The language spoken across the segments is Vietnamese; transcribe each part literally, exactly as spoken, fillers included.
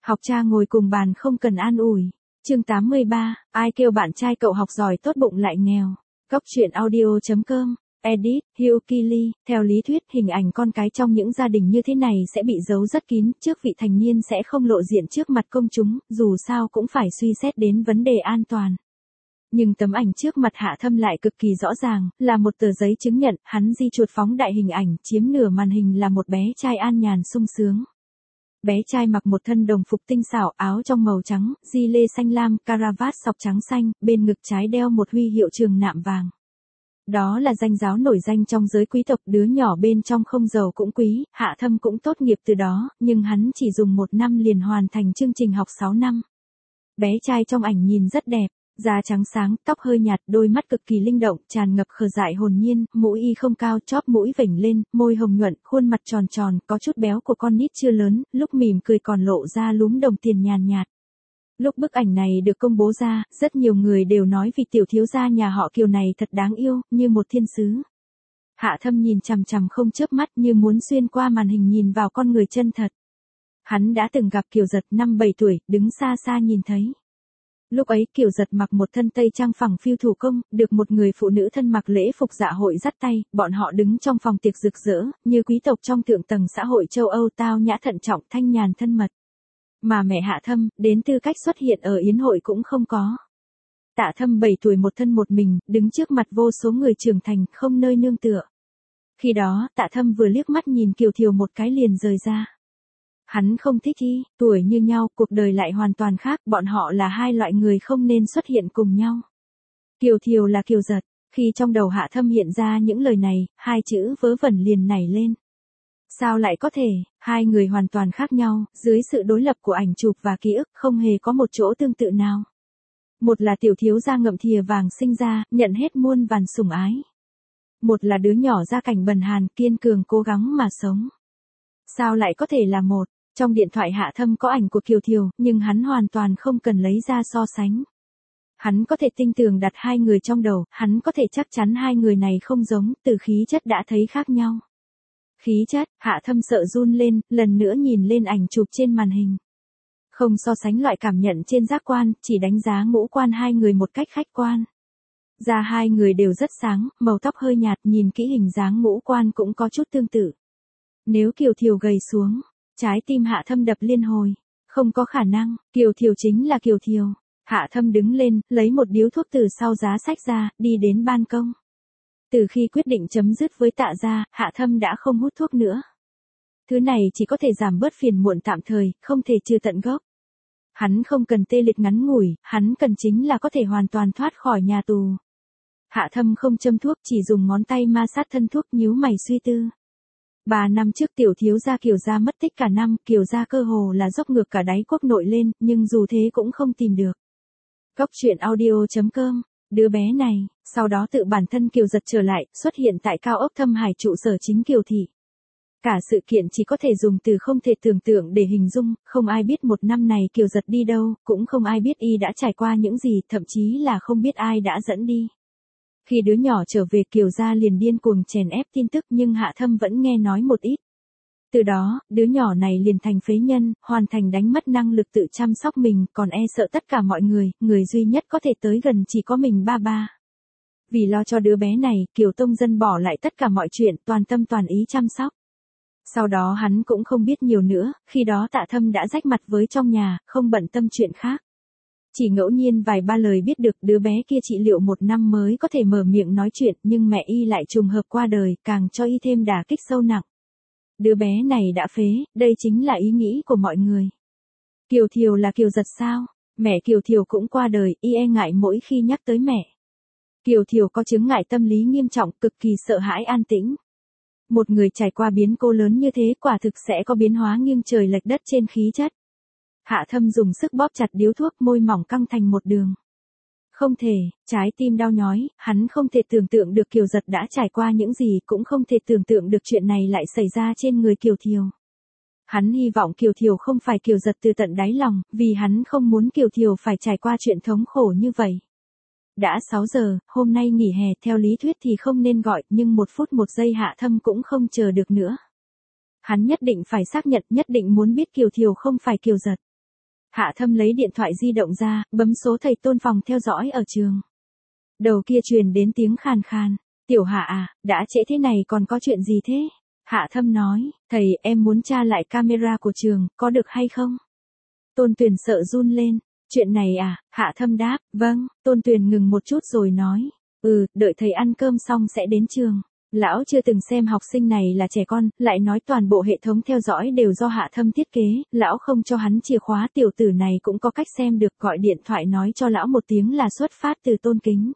Học cha ngồi cùng bàn không cần an ủi. Chương tám mươi ba, ai kêu bạn trai cậu học giỏi tốt bụng lại nghèo. Góc truyện audio chấm com. Edit, Hyukili, theo lý thuyết hình ảnh con cái trong những gia đình như thế này sẽ bị giấu rất kín, trước vị thành niên sẽ không lộ diện trước mặt công chúng, dù sao cũng phải suy xét đến vấn đề an toàn. Nhưng tấm ảnh trước mặt Hạ Thâm lại cực kỳ rõ ràng, là một tờ giấy chứng nhận, hắn di chuột phóng đại hình ảnh, chiếm nửa màn hình là một bé trai an nhàn sung sướng. Bé trai mặc một thân đồng phục tinh xảo, áo trong màu trắng, gi lê xanh lam, caravat sọc trắng xanh, bên ngực trái đeo một huy hiệu trường nạm vàng. Đó là danh giáo nổi danh trong giới quý tộc, đứa nhỏ bên trong không giàu cũng quý, Hạ Thâm cũng tốt nghiệp từ đó, nhưng hắn chỉ dùng một năm liền hoàn thành chương trình học sáu năm. Bé trai trong ảnh nhìn rất đẹp, da trắng sáng, tóc hơi nhạt, đôi mắt cực kỳ linh động, tràn ngập khờ dại hồn nhiên, mũi y không cao, chóp mũi vểnh lên, môi hồng nhuận, khuôn mặt tròn tròn, có chút béo của con nít chưa lớn, lúc mỉm cười còn lộ ra lúm đồng tiền nhàn nhạt. Lúc bức ảnh này được công bố ra, rất nhiều người đều nói vì tiểu thiếu gia nhà họ Kiều này thật đáng yêu, như một thiên sứ. Hạ Thâm nhìn chằm chằm không chớp mắt như muốn xuyên qua màn hình nhìn vào con người chân thật. Hắn đã từng gặp Kiều Giật năm bảy tuổi, đứng xa xa nhìn thấy. Lúc ấy Kiều Giật mặc một thân tây trang phẳng phiu thủ công, được một người phụ nữ thân mặc lễ phục dạ hội dắt tay, bọn họ đứng trong phòng tiệc rực rỡ, như quý tộc trong thượng tầng xã hội châu Âu, tao nhã thận trọng, thanh nhàn thân mật. Mà mẹ Hạ Thâm, đến tư cách xuất hiện ở yến hội cũng không có. Tạ Thâm bảy tuổi một thân một mình, đứng trước mặt vô số người trưởng thành, không nơi nương tựa. Khi đó, Tạ Thâm vừa liếc mắt nhìn Kiều Thiều một cái liền rời ra. Hắn không thích y, tuổi như nhau, cuộc đời lại hoàn toàn khác, bọn họ là hai loại người không nên xuất hiện cùng nhau. Kiều Thiều là Kiều Giật, khi trong đầu Hạ Thâm hiện ra những lời này, hai chữ vớ vẩn liền nảy lên. Sao lại có thể, hai người hoàn toàn khác nhau, dưới sự đối lập của ảnh chụp và ký ức, không hề có một chỗ tương tự nào. Một là tiểu thiếu gia ngậm thìa vàng sinh ra, nhận hết muôn vàn sủng ái. Một là đứa nhỏ gia cảnh bần hàn, kiên cường cố gắng mà sống. Sao lại có thể là một? Trong điện thoại Hạ Thâm có ảnh của Kiều Thiều, nhưng hắn hoàn toàn không cần lấy ra so sánh. Hắn có thể tinh tường đặt hai người trong đầu, hắn có thể chắc chắn hai người này không giống, từ khí chất đã thấy khác nhau. Khí chất, Hạ Thâm sợ run lên, lần nữa nhìn lên ảnh chụp trên màn hình. Không so sánh loại cảm nhận trên giác quan, chỉ đánh giá ngũ quan hai người một cách khách quan. Da hai người đều rất sáng, màu tóc hơi nhạt, nhìn kỹ hình dáng ngũ quan cũng có chút tương tự. Nếu Kiều Thiều gầy xuống, trái tim Hạ Thâm đập liên hồi. Không có khả năng, Kiều Thiều chính là Kiều Thiều. Hạ Thâm đứng lên, lấy một điếu thuốc từ sau giá sách ra, đi đến ban công. Từ khi quyết định chấm dứt với Tạ gia, Hạ Thâm đã không hút thuốc nữa. Thứ này chỉ có thể giảm bớt phiền muộn tạm thời, không thể trừ tận gốc. Hắn không cần tê liệt ngắn ngủi, hắn cần chính là có thể hoàn toàn thoát khỏi nhà tù. Hạ Thâm không châm thuốc, chỉ dùng ngón tay ma sát thân thuốc, nhíu mày suy tư. Ba năm trước tiểu thiếu gia Kiều gia mất tích cả năm, Kiều gia cơ hồ là dốc ngược cả đáy quốc nội lên, nhưng dù thế cũng không tìm được. Góc truyện audio chấm com. Đứa bé này, sau đó tự bản thân Kiều Giật trở lại, xuất hiện tại cao ốc Thâm Hải trụ sở chính Kiều thị. Cả sự kiện chỉ có thể dùng từ không thể tưởng tượng để hình dung, không ai biết một năm này Kiều Giật đi đâu, cũng không ai biết y đã trải qua những gì, thậm chí là không biết ai đã dẫn đi. Khi đứa nhỏ trở về Kiều gia liền điên cuồng chèn ép tin tức, nhưng Hạ Thâm vẫn nghe nói một ít. Từ đó, đứa nhỏ này liền thành phế nhân, hoàn thành đánh mất năng lực tự chăm sóc mình, còn e sợ tất cả mọi người, người duy nhất có thể tới gần chỉ có mình ba ba. Vì lo cho đứa bé này, Kiều Tông Dân bỏ lại tất cả mọi chuyện, toàn tâm toàn ý chăm sóc. Sau đó hắn cũng không biết nhiều nữa, khi đó Tạ Thâm đã rách mặt với trong nhà, không bận tâm chuyện khác. Chỉ ngẫu nhiên vài ba lời biết được đứa bé kia trị liệu một năm mới có thể mở miệng nói chuyện, nhưng mẹ y lại trùng hợp qua đời, càng cho y thêm đả kích sâu nặng. Đứa bé này đã phế, đây chính là ý nghĩ của mọi người. Kiều Thiều là Kiều Giật sao? Mẹ Kiều Thiều cũng qua đời, y e ngại mỗi khi nhắc tới mẹ. Kiều Thiều có chứng ngại tâm lý nghiêm trọng, cực kỳ sợ hãi an tĩnh. Một người trải qua biến cố lớn như thế quả thực sẽ có biến hóa nghiêng trời lệch đất trên khí chất. Hạ Thâm dùng sức bóp chặt điếu thuốc, môi mỏng căng thành một đường. Không thể, trái tim đau nhói, hắn không thể tưởng tượng được Kiều Giật đã trải qua những gì, cũng không thể tưởng tượng được chuyện này lại xảy ra trên người Kiều Thiều. Hắn hy vọng Kiều Thiều không phải Kiều Giật từ tận đáy lòng, vì hắn không muốn Kiều Thiều phải trải qua chuyện thống khổ như vậy. Đã sáu giờ, hôm nay nghỉ hè, theo lý thuyết thì không nên gọi, nhưng một phút một giây Hạ Thâm cũng không chờ được nữa. Hắn nhất định phải xác nhận, nhất định muốn biết Kiều Thiều không phải Kiều Giật. Hạ Thâm lấy điện thoại di động ra, bấm số thầy Tôn phòng theo dõi ở trường. Đầu kia truyền đến tiếng khàn khàn. Tiểu Hạ à, đã trễ thế này còn có chuyện gì thế? Hạ Thâm nói, thầy em muốn tra lại camera của trường, có được hay không? Tôn Tuyền sợ run lên. Chuyện này à? Hạ Thâm đáp, vâng. Tôn Tuyền ngừng một chút rồi nói, ừ, đợi thầy ăn cơm xong sẽ đến trường. Lão chưa từng xem học sinh này là trẻ con, lại nói toàn bộ hệ thống theo dõi đều do Hạ Thâm thiết kế, lão không cho hắn chìa khóa, tiểu tử này cũng có cách xem được, gọi điện thoại nói cho lão một tiếng là xuất phát từ Tôn Kính.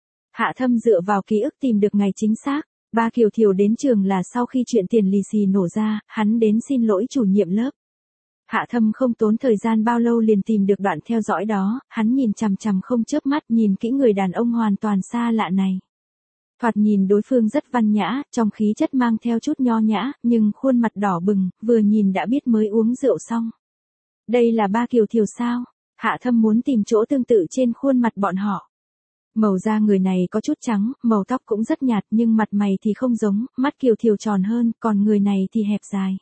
Hạ Thâm dựa vào ký ức tìm được ngày chính xác, ba Kiều Thiều đến trường là sau khi chuyện tiền lì xì nổ ra, hắn đến xin lỗi chủ nhiệm lớp. Hạ Thâm không tốn thời gian bao lâu liền tìm được đoạn theo dõi đó, hắn nhìn chằm chằm không chớp mắt nhìn kỹ người đàn ông hoàn toàn xa lạ này. Thoạt nhìn đối phương rất văn nhã, trong khí chất mang theo chút nho nhã, nhưng khuôn mặt đỏ bừng, vừa nhìn đã biết mới uống rượu xong. Đây là ba Kiều Thiều sao? Hạ Thâm muốn tìm chỗ tương tự trên khuôn mặt bọn họ. Màu da người này có chút trắng, màu tóc cũng rất nhạt nhưng mặt mày thì không giống, mắt Kiều Thiều tròn hơn, còn người này thì hẹp dài.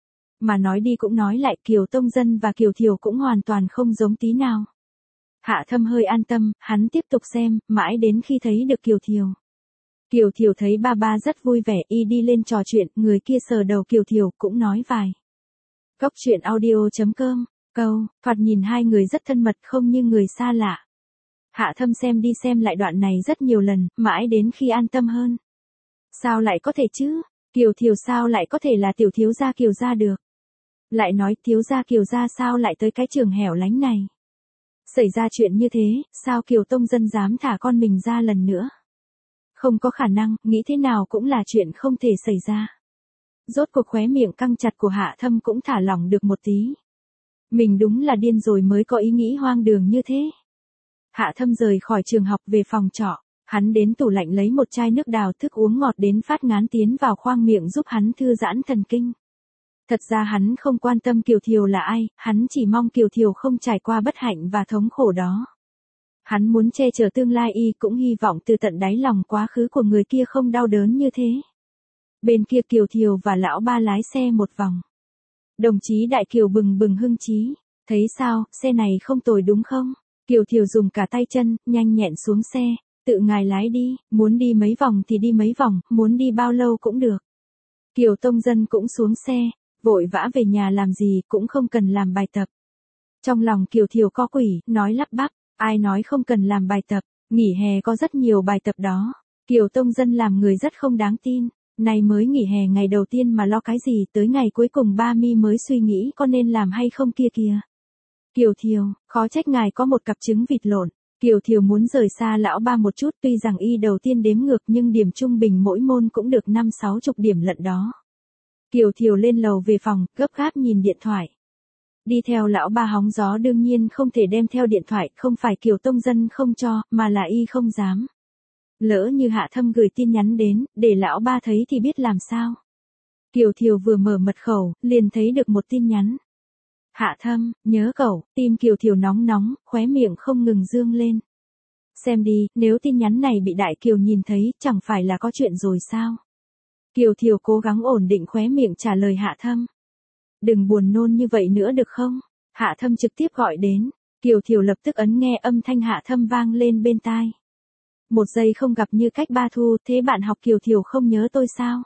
Mà nói đi cũng nói lại, Kiều Tông Dân và Kiều Thiều cũng hoàn toàn không giống tí nào. Hạ Thâm hơi an tâm, hắn tiếp tục xem, mãi đến khi thấy được Kiều Thiều. Kiều Thiều thấy ba ba rất vui vẻ, y đi lên trò chuyện, người kia sờ đầu Kiều Thiều, cũng nói vài. Cốc truyện audio chấm com, câu, thoạt nhìn hai người rất thân mật không như người xa lạ. Hạ Thâm xem đi xem lại đoạn này rất nhiều lần, mãi đến khi an tâm hơn. Sao lại có thể chứ? Kiều Thiều sao lại có thể là tiểu thiếu gia Kiều gia được? Lại nói thiếu gia Kiều gia sao lại tới cái trường hẻo lánh này? Xảy ra chuyện như thế, sao Kiều Tông Dân dám thả con mình ra lần nữa? Không có khả năng, nghĩ thế nào cũng là chuyện không thể xảy ra. Rốt cuộc khóe miệng căng chặt của Hạ Thâm cũng thả lỏng được một tí. Mình đúng là điên rồi mới có ý nghĩ hoang đường như thế. Hạ Thâm rời khỏi trường học về phòng trọ, hắn đến tủ lạnh lấy một chai nước đào thức uống ngọt đến phát ngán tiến vào khoang miệng giúp hắn thư giãn thần kinh. Thật ra hắn không quan tâm Kiều Thiều là ai, hắn chỉ mong Kiều Thiều không trải qua bất hạnh và thống khổ đó. Hắn muốn che chở tương lai y, cũng hy vọng từ tận đáy lòng quá khứ của người kia không đau đớn như thế. Bên kia Kiều Thiều và lão ba lái xe một vòng. Đồng chí Đại Kiều bừng bừng hưng chí, thấy sao, xe này không tồi đúng không? Kiều Thiều dùng cả tay chân, nhanh nhẹn xuống xe, tự ngài lái đi, muốn đi mấy vòng thì đi mấy vòng, muốn đi bao lâu cũng được. Kiều Tông Dân cũng xuống xe, vội vã về nhà làm gì cũng không cần làm bài tập. Trong lòng Kiều Thiều có quỷ, nói lắp bắp, ai nói không cần làm bài tập, nghỉ hè có rất nhiều bài tập đó. Kiều Tông Dân làm người rất không đáng tin, này mới nghỉ hè ngày đầu tiên mà lo cái gì, tới ngày cuối cùng ba mi mới suy nghĩ có nên làm hay không kia kìa. Kiều Thiều, khó trách ngài có một cặp trứng vịt lộn. Kiều Thiều muốn rời xa lão ba một chút, tuy rằng y đầu tiên đếm ngược nhưng điểm trung bình mỗi môn cũng được năm sáu chục điểm lận đó. Kiều Thiều lên lầu về phòng, gấp gáp nhìn điện thoại. Đi theo lão ba hóng gió đương nhiên không thể đem theo điện thoại, không phải Kiều Tông Dân không cho, mà là y không dám. Lỡ như Hạ Thâm gửi tin nhắn đến, để lão ba thấy thì biết làm sao. Kiều Thiều vừa mở mật khẩu, liền thấy được một tin nhắn. Hạ Thâm, nhớ cậu, tim Kiều Thiều nóng nóng, khóe miệng không ngừng dương lên. Xem đi, nếu tin nhắn này bị Đại Kiều nhìn thấy, chẳng phải là có chuyện rồi sao? Kiều Thiều cố gắng ổn định khóe miệng trả lời Hạ Thâm. Đừng buồn nôn như vậy nữa được không? Hạ Thâm trực tiếp gọi đến, Kiều Thiều lập tức ấn nghe âm thanh Hạ Thâm vang lên bên tai. Một giây không gặp như cách ba thu, thế bạn học Kiều Thiều không nhớ tôi sao?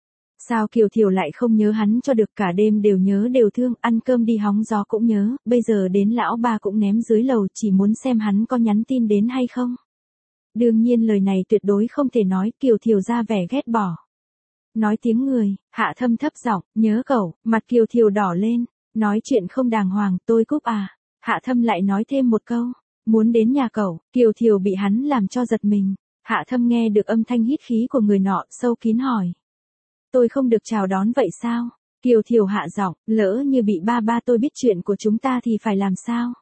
Sao Kiều Thiều lại không nhớ hắn cho được, cả đêm đều nhớ đều thương, ăn cơm đi hóng gió cũng nhớ, bây giờ đến lão ba cũng ném dưới lầu, chỉ muốn xem hắn có nhắn tin đến hay không. Đương nhiên lời này tuyệt đối không thể nói, Kiều Thiều ra vẻ ghét bỏ. Nói tiếng người, Hạ Thâm thấp giọng, nhớ cậu, mặt Kiều Thiều đỏ lên, nói chuyện không đàng hoàng, tôi cúp à. Hạ Thâm lại nói thêm một câu, muốn đến nhà cậu, Kiều Thiều bị hắn làm cho giật mình. Hạ Thâm nghe được âm thanh hít khí của người nọ, sâu kín hỏi. Tôi không được chào đón vậy sao? Kiều Thiều hạ giọng, lỡ như bị ba ba tôi biết chuyện của chúng ta thì phải làm sao?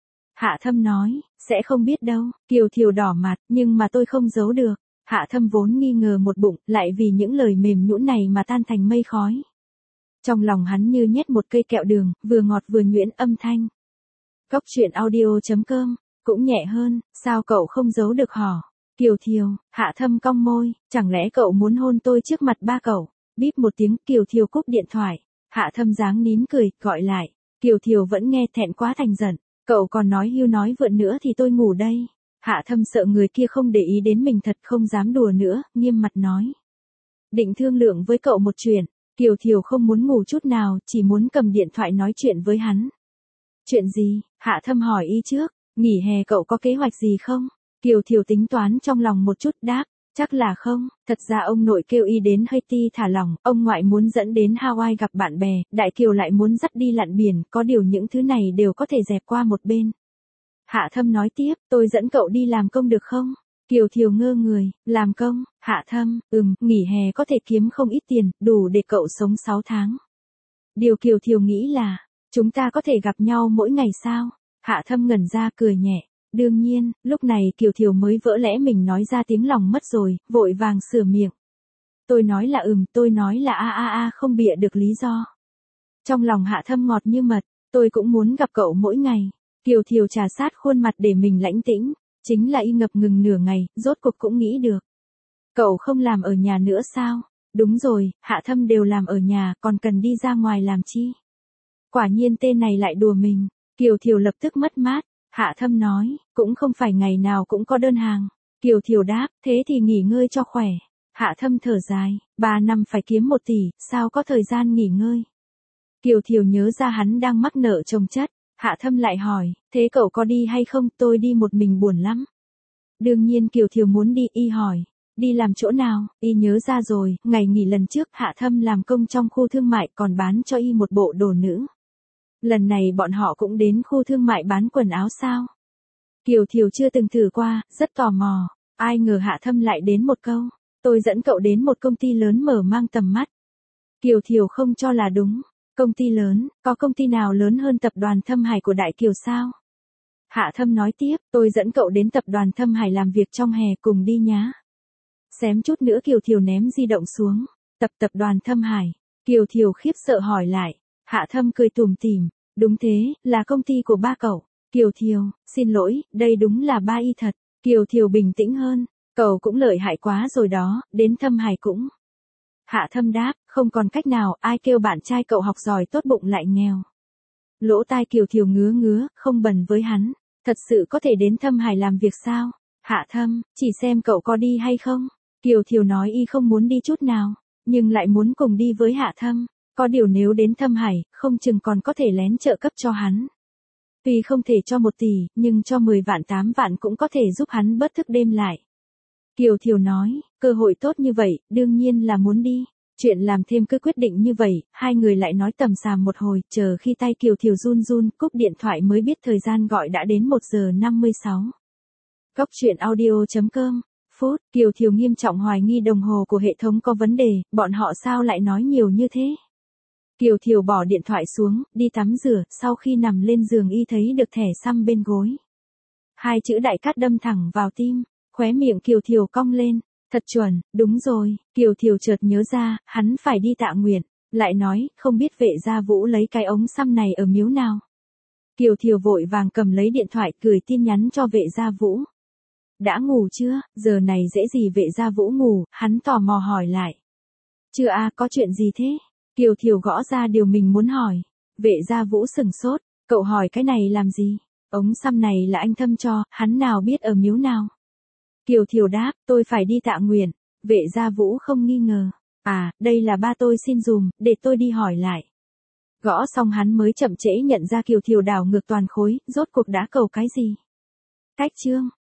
Hạ Thâm nói, sẽ không biết đâu. Kiều Thiều đỏ mặt, nhưng mà tôi không giấu được. Hạ Thâm vốn nghi ngờ một bụng, lại vì những lời mềm nhũn này mà tan thành mây khói. Trong lòng hắn như nhét một cây kẹo đường, vừa ngọt vừa nhuyễn âm thanh. Cốc truyện audio chấm com, cũng nhẹ hơn, sao cậu không giấu được hả? Kiều Thiều, Hạ Thâm cong môi, chẳng lẽ cậu muốn hôn tôi trước mặt ba cậu? Bíp một tiếng, Kiều Thiều cúp điện thoại. Hạ Thâm dáng nín cười, gọi lại. Kiều Thiều vẫn nghe, thẹn quá thành giận. Cậu còn nói hưu nói vượn nữa thì tôi ngủ đây. Hạ Thâm sợ người kia không để ý đến mình thật không dám đùa nữa, nghiêm mặt nói. Định thương lượng với cậu một chuyện, Kiều Thiều không muốn ngủ chút nào, chỉ muốn cầm điện thoại nói chuyện với hắn. Chuyện gì? Hạ Thâm hỏi y trước, nghỉ hè cậu có kế hoạch gì không? Kiều Thiều tính toán trong lòng một chút đáp, chắc là không, thật ra ông nội kêu y đến Haiti thả lỏng, ông ngoại muốn dẫn đến Hawaii gặp bạn bè, Đại Kiều lại muốn dắt đi lặn biển, có điều những thứ này đều có thể dẹp qua một bên. Hạ Thâm nói tiếp, tôi dẫn cậu đi làm công được không? Kiều Thiều ngơ người, làm công, Hạ Thâm, ừm, nghỉ hè có thể kiếm không ít tiền, đủ để cậu sống sáu tháng. Điều Kiều Thiều nghĩ là, chúng ta có thể gặp nhau mỗi ngày sao? Hạ Thâm ngẩn ra cười nhẹ. Đương nhiên, lúc này Kiều Thiều mới vỡ lẽ mình nói ra tiếng lòng mất rồi, vội vàng sửa miệng. Tôi nói là ừm, tôi nói là a a a không bịa được lý do. Trong lòng Hạ Thâm ngọt như mật, tôi cũng muốn gặp cậu mỗi ngày. Kiều Thiều trà sát khuôn mặt để mình lãnh tĩnh, chính là y ngập ngừng nửa ngày, rốt cuộc cũng nghĩ được. Cậu không làm ở nhà nữa sao? Đúng rồi, Hạ Thâm đều làm ở nhà, còn cần đi ra ngoài làm chi? Quả nhiên tên này lại đùa mình, Kiều Thiều lập tức mất mát. Hạ Thâm nói, cũng không phải ngày nào cũng có đơn hàng. Kiều Thiều đáp, thế thì nghỉ ngơi cho khỏe. Hạ Thâm thở dài, ba năm phải kiếm một tỷ, sao có thời gian nghỉ ngơi. Kiều Thiều nhớ ra hắn đang mắc nợ chồng chất. Hạ Thâm lại hỏi, thế cậu có đi hay không, tôi đi một mình buồn lắm. Đương nhiên Kiều Thiều muốn đi, y hỏi, đi làm chỗ nào, y nhớ ra rồi, ngày nghỉ lần trước Hạ Thâm làm công trong khu thương mại còn bán cho y một bộ đồ nữ. Lần này bọn họ cũng đến khu thương mại bán quần áo sao? Kiều Thiều chưa từng thử qua, rất tò mò. Ai ngờ Hạ Thâm lại đến một câu. Tôi dẫn cậu đến một công ty lớn mở mang tầm mắt. Kiều Thiều không cho là đúng. Công ty lớn, có công ty nào lớn hơn tập đoàn Thâm Hải của Đại Kiều sao? Hạ Thâm nói tiếp, tôi dẫn cậu đến tập đoàn Thâm Hải làm việc trong hè cùng đi nhá. Xém chút nữa Kiều Thiều ném di động xuống. Tập tập đoàn Thâm Hải. Kiều Thiều khiếp sợ hỏi lại. Hạ Thâm cười tủm tỉm. Đúng thế, là công ty của ba cậu. Kiều Thiều, xin lỗi, đây đúng là ba y thật. Kiều Thiều bình tĩnh hơn. Cậu cũng lợi hại quá rồi đó, đến Thâm Hải cũng. Hạ Thâm đáp, không còn cách nào, ai kêu bạn trai cậu học giỏi tốt bụng lại nghèo. Lỗ tai Kiều Thiều ngứa ngứa, không bần với hắn. Thật sự có thể đến Thâm Hải làm việc sao? Hạ Thâm, chỉ xem cậu có đi hay không. Kiều Thiều nói y không muốn đi chút nào, nhưng lại muốn cùng đi với Hạ Thâm. Có điều nếu đến Thâm Hải, không chừng còn có thể lén trợ cấp cho hắn. Tuy không thể cho một tỷ, nhưng cho mười vạn tám vạn cũng có thể giúp hắn bớt thức đêm lại. Kiều Thiều nói, cơ hội tốt như vậy, đương nhiên là muốn đi. Chuyện làm thêm cứ quyết định như vậy, hai người lại nói tầm xàm một hồi, chờ khi tay Kiều Thiều run run, cúp điện thoại mới biết thời gian gọi đã đến một giờ năm mươi sáu. Góc truyện audio chấm com, phút, Kiều Thiều nghiêm trọng hoài nghi đồng hồ của hệ thống có vấn đề, bọn họ sao lại nói nhiều như thế? Kiều Thiều bỏ điện thoại xuống, đi tắm rửa, sau khi nằm lên giường y thấy được thẻ xăm bên gối. Hai chữ đại cát đâm thẳng vào tim, khóe miệng Kiều Thiều cong lên, thật chuẩn, đúng rồi, Kiều Thiều chợt nhớ ra, hắn phải đi tạ nguyện, lại nói, không biết Vệ Gia Vũ lấy cái ống xăm này ở miếu nào. Kiều Thiều vội vàng cầm lấy điện thoại, gửi tin nhắn cho Vệ Gia Vũ. Đã ngủ chưa, giờ này dễ gì Vệ Gia Vũ ngủ, hắn tò mò hỏi lại. Chưa a, có chuyện gì thế? Kiều Thiều gõ ra điều mình muốn hỏi. Vệ Gia Vũ sừng sốt, cậu hỏi cái này làm gì? Ống xăm này là anh Thâm cho, hắn nào biết ở miếu nào? Kiều Thiều đáp, tôi phải đi tạ nguyện. Vệ Gia Vũ không nghi ngờ. À, đây là ba tôi xin dùm, để tôi đi hỏi lại. Gõ xong hắn mới chậm trễ nhận ra Kiều Thiều đảo ngược toàn khối, rốt cuộc đã cầu cái gì? Cách chương.